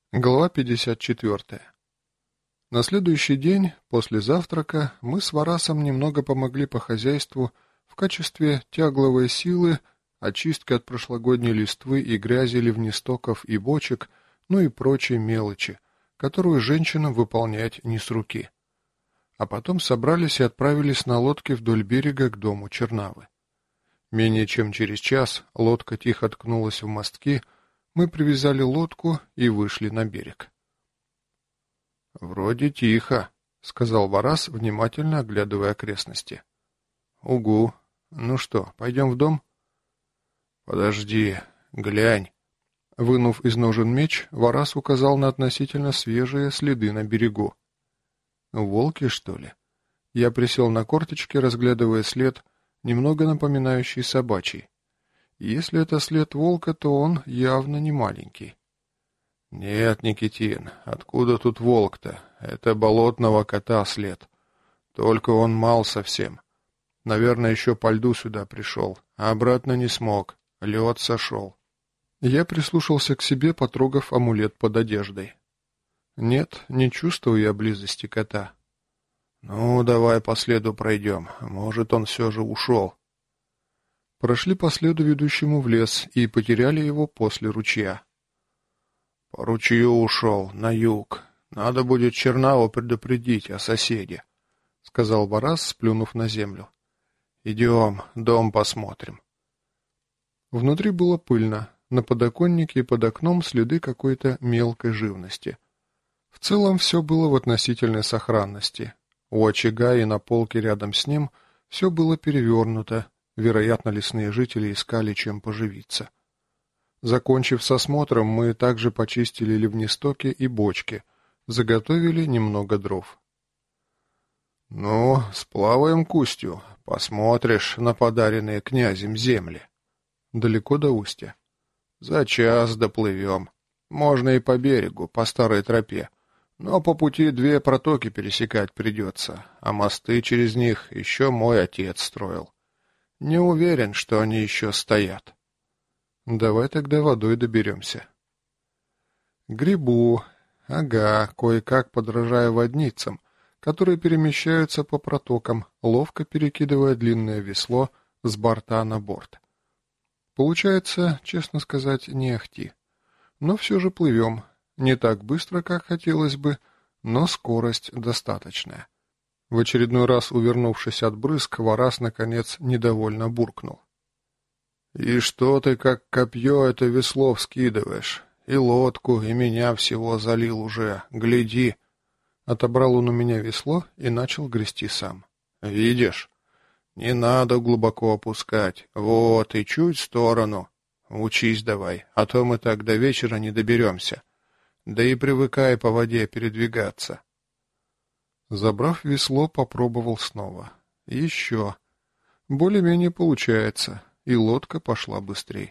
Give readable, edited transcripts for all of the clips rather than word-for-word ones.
Глава 54. На следующий день, после завтрака, мы с Варасом немного помогли по хозяйству в качестве тягловой силы, очистки от прошлогодней листвы и грязи ливнестоков и бочек, ну и прочей мелочи, которую женщинам выполнять не с руки. А потом собрались и отправились на лодке вдоль берега к дому Чернавы. Менее чем через час лодка тихо ткнулась в мостки. Мы привязали лодку и вышли на берег. «Вроде тихо», — сказал Варас, внимательно оглядывая окрестности. «Угу. Ну что, пойдем в дом?» «Подожди, глянь». Вынув из ножен меч, Варас указал на относительно свежие следы на берегу. «Волки, что ли?» Я присел на корточки, разглядывая след, немного напоминающий собачий. Если это след волка, то он явно не маленький. Нет, Никитин, откуда тут волк-то? Это болотного кота след. Только он мал совсем. Наверное, еще по льду сюда пришел, а обратно не смог. Лед сошел. Я прислушался к себе, потрогав амулет под одеждой. Нет, не чувствую я близости кота. Ну, давай по следу пройдем. Может, он все же ушел. Прошли по следу, ведущему в лес, и потеряли его после ручья. По ручью ушел, на юг. Надо будет Чернаву предупредить о соседе, — сказал Варас, сплюнув на землю. Идем, дом посмотрим. Внутри было пыльно, на подоконнике и под окном следы какой-то мелкой живности. В целом все было в относительной сохранности. У очага и на полке рядом с ним все было перевернуто. Вероятно, лесные жители искали, чем поживиться. Закончив с осмотром, мы также почистили ливнестоки и бочки, заготовили немного дров. «Ну, сплаваем к устью, посмотришь на подаренные князем земли». «Далеко до устья?» «За час доплывем. Можно и по берегу, по старой тропе. Но по пути 2 протоки пересекать придется, а мосты через них еще мой отец строил. Не уверен, что они еще стоят. Давай тогда водой доберемся. Грибу. Ага, кое-как подражая водницам, которые перемещаются по протокам, ловко перекидывая длинное весло с борта на борт. Получается, честно сказать, не ахти. Но все же плывем. Не так быстро, как хотелось бы, но скорость достаточная. В очередной раз, увернувшись от брызг, Варас, наконец, недовольно буркнул. «И что ты, как копье, это весло вскидываешь? И лодку, и меня всего залил уже. Гляди!» Отобрал он у меня весло и начал грести сам. «Видишь? Не надо глубоко опускать. Вот, и чуть в сторону. Учись давай, а то мы так до вечера не доберемся. Да и привыкай по воде передвигаться». Забрав весло, попробовал снова. Еще. Более-менее получается, и лодка пошла быстрей.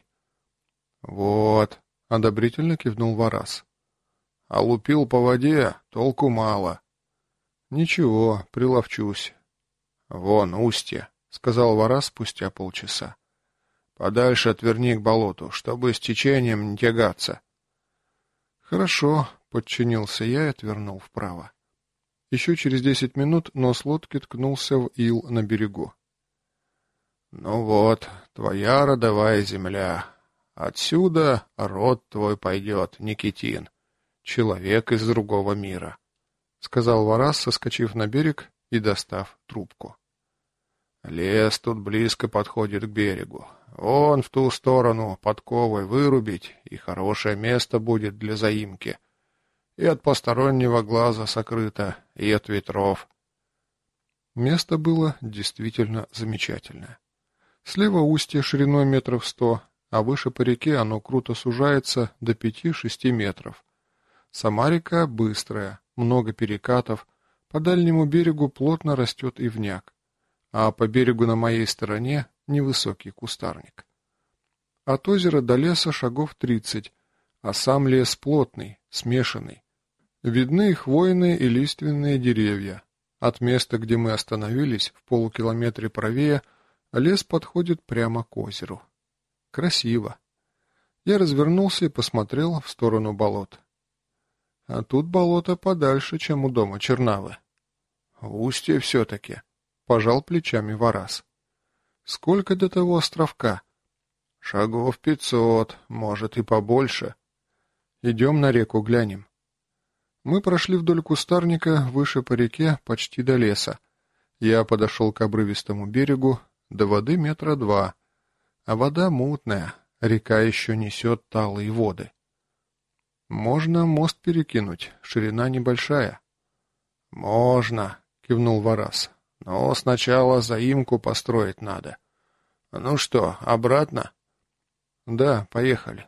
«Вот», — одобрительно кивнул Варас. «А лупил по воде, толку мало». «Ничего, приловчусь». «Вон устье», — сказал Варас спустя полчаса. «Подальше отверни к болоту, чтобы с течением не тягаться». «Хорошо», — подчинился я и отвернул вправо. Еще через 10 минут нос лодки ткнулся в ил на берегу. «Ну вот, твоя родовая земля. Отсюда род твой пойдет, Никитин, человек из другого мира», — сказал Варас, соскочив на берег и достав трубку. «Лес тут близко подходит к берегу. Вон в ту сторону подковой вырубить, и хорошее место будет для заимки. И от постороннего глаза сокрыто, и от ветров». Место было действительно замечательное. Слева устье шириной 100 метров, а выше по реке оно круто сужается до 5-6 метров. Сама река быстрая, много перекатов, по дальнему берегу плотно растет ивняк, а по берегу на моей стороне невысокий кустарник. От озера до леса шагов 30, а сам лес плотный, смешанный. Видны хвойные и лиственные деревья. От места, где мы остановились, в полукилометре правее, лес подходит прямо к озеру. Красиво. Я развернулся и посмотрел в сторону болот. А тут болото подальше, чем у дома Чернавы. Устье все-таки, пожал плечами Варас. Сколько до того островка? Шагов 500, может и побольше. Идем на реку глянем. Мы прошли вдоль кустарника, выше по реке, почти до леса. Я подошел к обрывистому берегу, до воды 2 метра, а вода мутная, река еще несет талые воды. Можно мост перекинуть, ширина небольшая. Можно, кивнул Варас, но сначала заимку построить надо. Ну что, обратно? Да, поехали.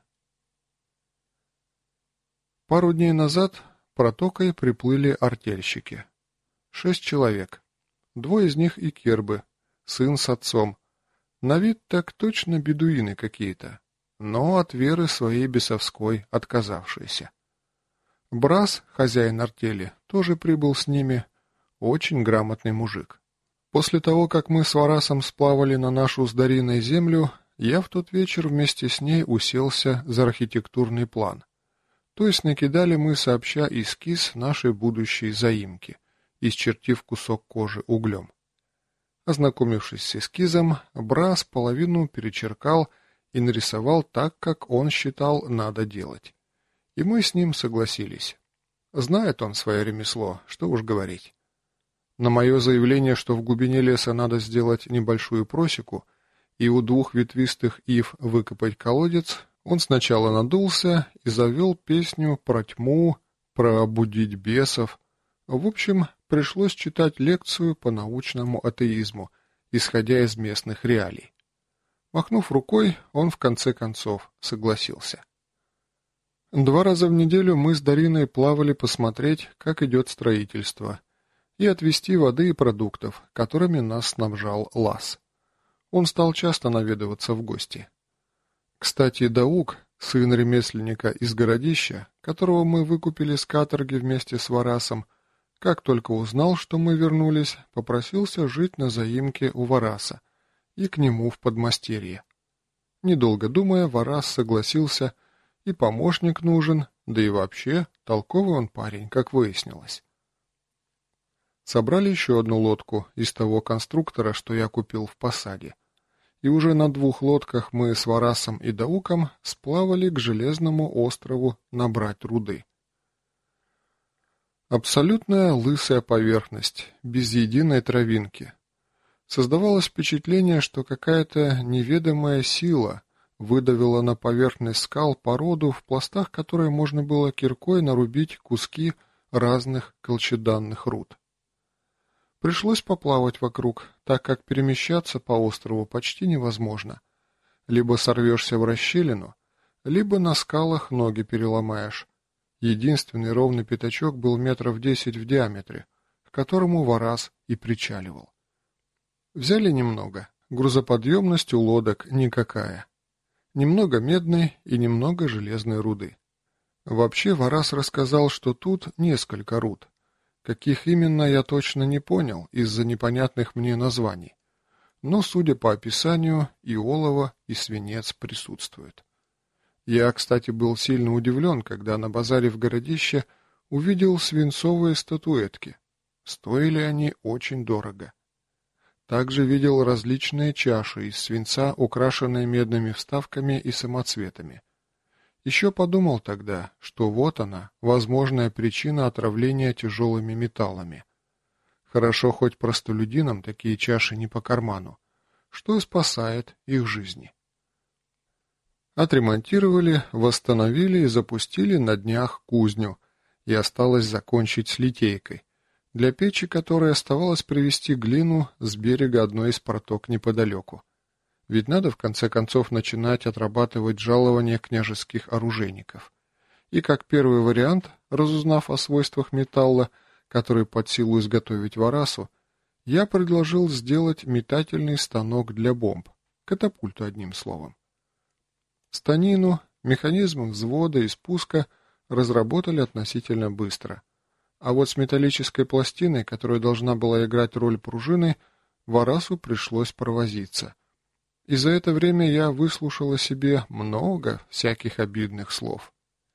Пару дней назад протокой приплыли артельщики. 6 человек. 2 из них и кербы, сын с отцом. На вид так точно бедуины какие-то, но от веры своей бесовской отказавшиеся. Брас, хозяин артели, тоже прибыл с ними, очень грамотный мужик. После того, как мы с Варасом сплавали на нашу с Дариной землю, я в тот вечер вместе с ней уселся за архитектурный план. То есть накидали мы сообща эскиз нашей будущей заимки, исчертив кусок кожи углем. Ознакомившись с эскизом, Брас половину перечеркал и нарисовал так, как он считал надо делать. И мы с ним согласились. Знает он свое ремесло, что уж говорить. На мое заявление, что в глубине леса надо сделать небольшую просеку и у 2 ветвистых ив выкопать колодец, он сначала надулся и завел песню про тьму, про будить бесов. В общем, пришлось читать лекцию по научному атеизму, исходя из местных реалий. Махнув рукой, он в конце концов согласился. 2 раза в неделю мы с Дариной плавали посмотреть, как идет строительство, и отвезти воды и продуктов, которыми нас снабжал Лас. Он стал часто наведываться в гости. Кстати, Даук, сын ремесленника из городища, которого мы выкупили с каторги вместе с Варасом, как только узнал, что мы вернулись, попросился жить на заимке у Вараса и к нему в подмастерье. Недолго думая, Варас согласился, и помощник нужен, да и вообще толковый он парень, как выяснилось. Собрали еще одну лодку из того конструктора, что я купил в посаде. И уже на 2 лодках мы с Варасом и Дауком сплавали к Железному острову набрать руды. Абсолютная лысая поверхность, без единой травинки. Создавалось впечатление, что какая-то неведомая сила выдавила на поверхность скал породу, в пластах которой можно было киркой нарубить куски разных колчеданных руд. Пришлось поплавать вокруг, так как перемещаться по острову почти невозможно. Либо сорвешься в расщелину, либо на скалах ноги переломаешь. Единственный ровный пятачок был 10 метров в диаметре, к которому Варас и причаливал. Взяли немного, грузоподъемность у лодок никакая. Немного медной и немного железной руды. Вообще Варас рассказал, что тут несколько руд. Каких именно, я точно не понял из-за непонятных мне названий. Но, судя по описанию, и олово, и свинец присутствуют. Я, кстати, был сильно удивлен, когда на базаре в городище увидел свинцовые статуэтки. Стоили они очень дорого. Также видел различные чаши из свинца, украшенные медными вставками и самоцветами. Еще подумал тогда, что вот она, возможная причина отравления тяжелыми металлами. Хорошо хоть простолюдинам такие чаши не по карману, что и спасает их жизни. Отремонтировали, восстановили и запустили на днях кузню, и осталось закончить с литейкой, для печи которой оставалось привезти глину с берега одной из проток неподалеку. Ведь надо в конце концов начинать отрабатывать жалования княжеских оружейников. И как первый вариант, разузнав о свойствах металла, который под силу изготовить Варасу, я предложил сделать метательный станок для бомб, катапульту одним словом. Станину, механизм взвода и спуска разработали относительно быстро. А вот с металлической пластиной, которая должна была играть роль пружины, Варасу пришлось провозиться. И за это время я выслушал о себе много всяких обидных слов.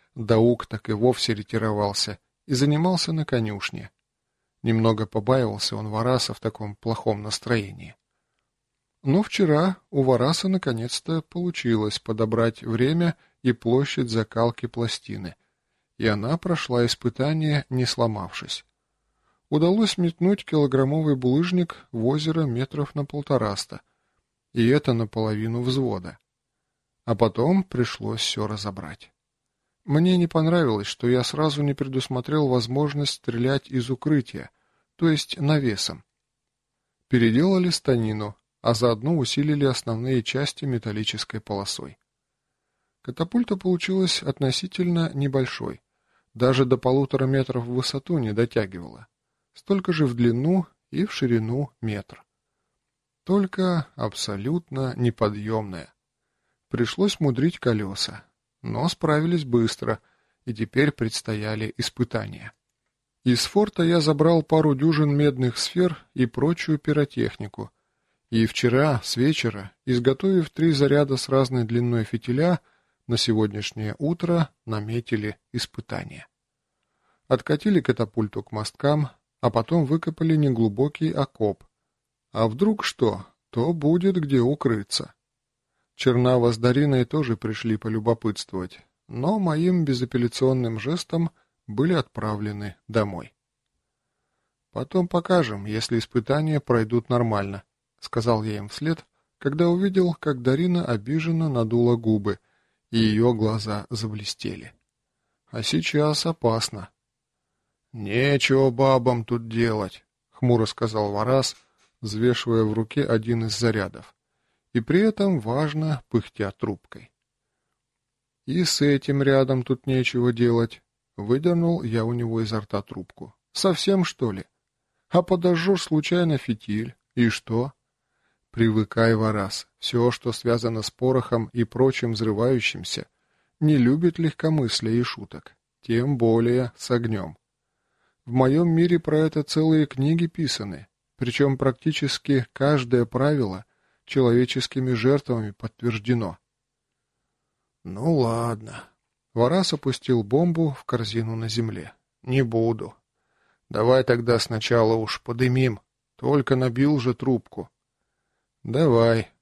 Даук так и вовсе ретировался и занимался на конюшне. Немного побаивался он Вараса в таком плохом настроении. Но вчера у Вараса наконец-то получилось подобрать время и площадь закалки пластины, и она прошла испытание, не сломавшись. Удалось метнуть килограммовый булыжник в озеро метров на 150, и это наполовину взвода. А потом пришлось все разобрать. Мне не понравилось, что я сразу не предусмотрел возможность стрелять из укрытия, то есть навесом. Переделали станину, а заодно усилили основные части металлической полосой. Катапульта получилась относительно небольшой, даже до 1,5 метров в высоту не дотягивала, столько же в длину и в ширину метр. Только абсолютно неподъемная. Пришлось мудрить колеса, но справились быстро, и теперь предстояли испытания. Из форта я забрал пару дюжин медных сфер и прочую пиротехнику, и вчера с вечера, изготовив 3 заряда с разной длиной фитиля, на сегодняшнее утро наметили испытания. Откатили катапульту к мосткам, а потом выкопали неглубокий окоп. А вдруг что, то будет где укрыться. Чернава с Дариной тоже пришли полюбопытствовать, но моим безапелляционным жестом были отправлены домой. «Потом покажем, если испытания пройдут нормально», — сказал я им вслед, когда увидел, как Дарина обиженно надула губы, и ее глаза заблестели. «А сейчас опасно». «Нечего бабам тут делать», — хмуро сказал Варас, взвешивая в руке один из зарядов, и при этом важно пыхтя трубкой. «И с этим рядом тут нечего делать», — выдернул я у него изо рта трубку. «Совсем, что ли? А подожжешь случайно фитиль, и что?» «Привыкай, Варас, все, что связано с порохом и прочим взрывающимся, не любит легкомыслия и шуток, тем более с огнем. В моем мире про это целые книги писаны, причем практически каждое правило человеческими жертвами подтверждено». «Ну ладно». Варас опустил бомбу в корзину на земле. «Не буду. Давай тогда сначала уж подымим. Только набил же трубку». «Давай».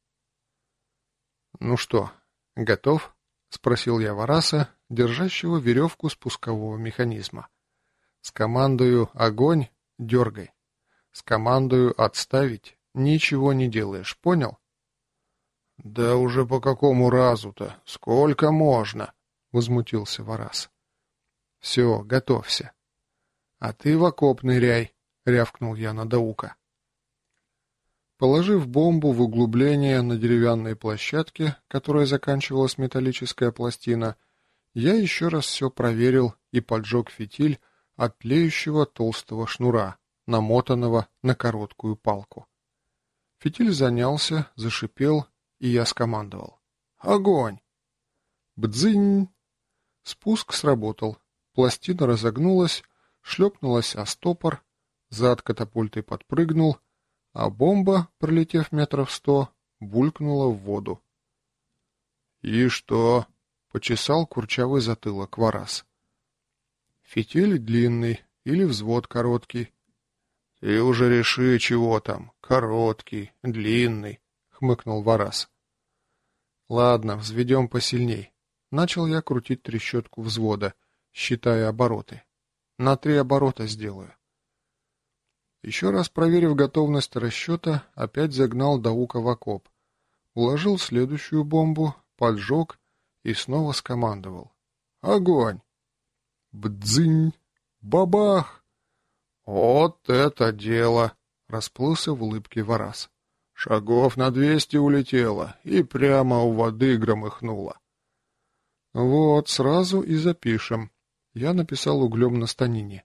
«Ну что, готов?» — спросил я Вараса, держащего веревку спускового механизма. «Скомандую «огонь» — дергай. Скомандую «отставить» — ничего не делаешь, понял?» «Да уже по какому разу-то? Сколько можно?» — возмутился Варас. «Все, готовься». «А ты в окоп ныряй», — рявкнул я на Даука. Положив бомбу в углубление на деревянной площадке, которой заканчивалась металлическая пластина, я еще раз все проверил и поджег фитиль от тлеющего толстого шнура, намотанного на короткую палку. Фитиль занялся, зашипел, и я скомандовал: «Огонь!» Бдзынь! Спуск сработал. Пластина разогнулась, шлепнулась о стопор, зад катапультой подпрыгнул, а бомба, пролетев 100 метров, булькнула в воду. «И что?» — почесал курчавый затылок Варас. «Фитиль длинный или взвод короткий?» «Ты уже реши, чего там, короткий, длинный», — хмыкнул Варас. «Ладно, взведем посильней». Начал я крутить трещотку взвода, считая обороты. На 3 оборота сделаю. Еще раз проверив готовность расчета, опять загнал Даука в окоп. Уложил следующую бомбу, поджег и снова скомандовал: «Огонь!» Бдзынь! Бабах! «Вот это дело!» — расплылся в улыбке Варас. «Шагов на 200 улетело и прямо у воды громыхнуло». «Вот, сразу и запишем». Я написал углем на станине.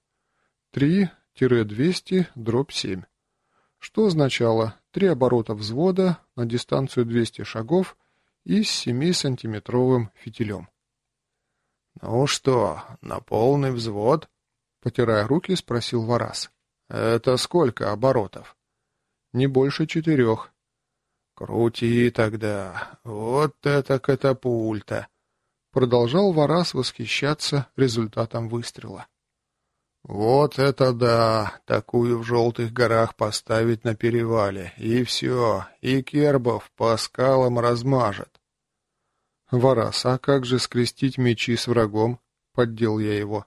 3-200/7. Что означало 3 оборота взвода на дистанцию 200 шагов и с 7-сантиметровым фитилем. «Ну что, на полный взвод?» — потирая руки, спросил Варас. «Это сколько оборотов?» «Не больше 4». «Крути тогда. Вот это катапульта!» Продолжал Варас восхищаться результатом выстрела. «Вот это да! Такую в Желтых горах поставить на перевале, и все, и кербов по скалам размажет». «Варас, а как же скрестить мечи с врагом?» — поддел я его.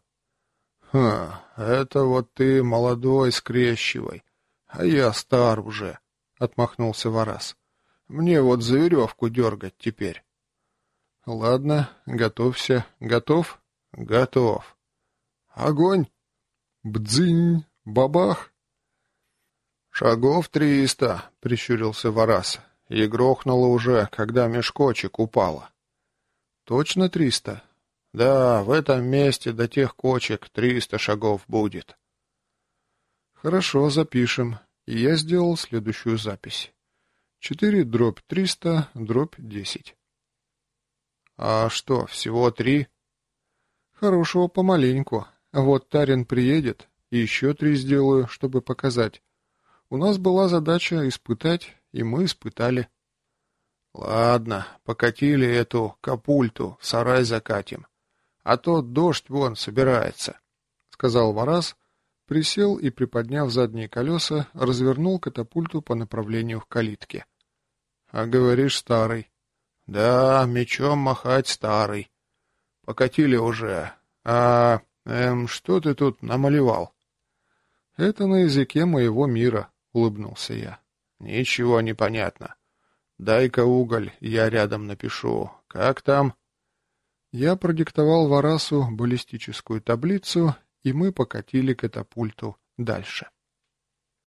Это вот ты молодой скрещивай, а я стар уже», — отмахнулся Варас. «Мне вот за веревку дергать теперь». «Ладно, готовься. Готов?» «Готов». «Огонь!» «Бдзынь! Бабах!» «Шагов 300, прищурился Варас, — «и грохнуло уже, когда мешкочек упало». «Точно 300? Да, в этом месте до тех кочек 300 шагов будет». «Хорошо, запишем». И я сделал следующую запись. 4/300/10. «А что, всего 3?» «Хорошего помаленьку. Вот Тарин приедет, и еще 3 сделаю, чтобы показать. У нас была задача испытать, и мы испытали». «Ладно, покатили эту капульту, в сарай закатим. А то дождь вон собирается», — сказал Варас, присел и, приподняв задние колеса, развернул катапульту по направлению к калитке. «А говоришь, старый?» «Да, мечом махать старый. Покатили уже. Что ты тут намалевал?» «Это на языке моего мира», — улыбнулся я. «Ничего не понятно. Дай-ка уголь, я рядом напишу. Как там?» Я продиктовал Варасу баллистическую таблицу, и мы покатили катапульту дальше.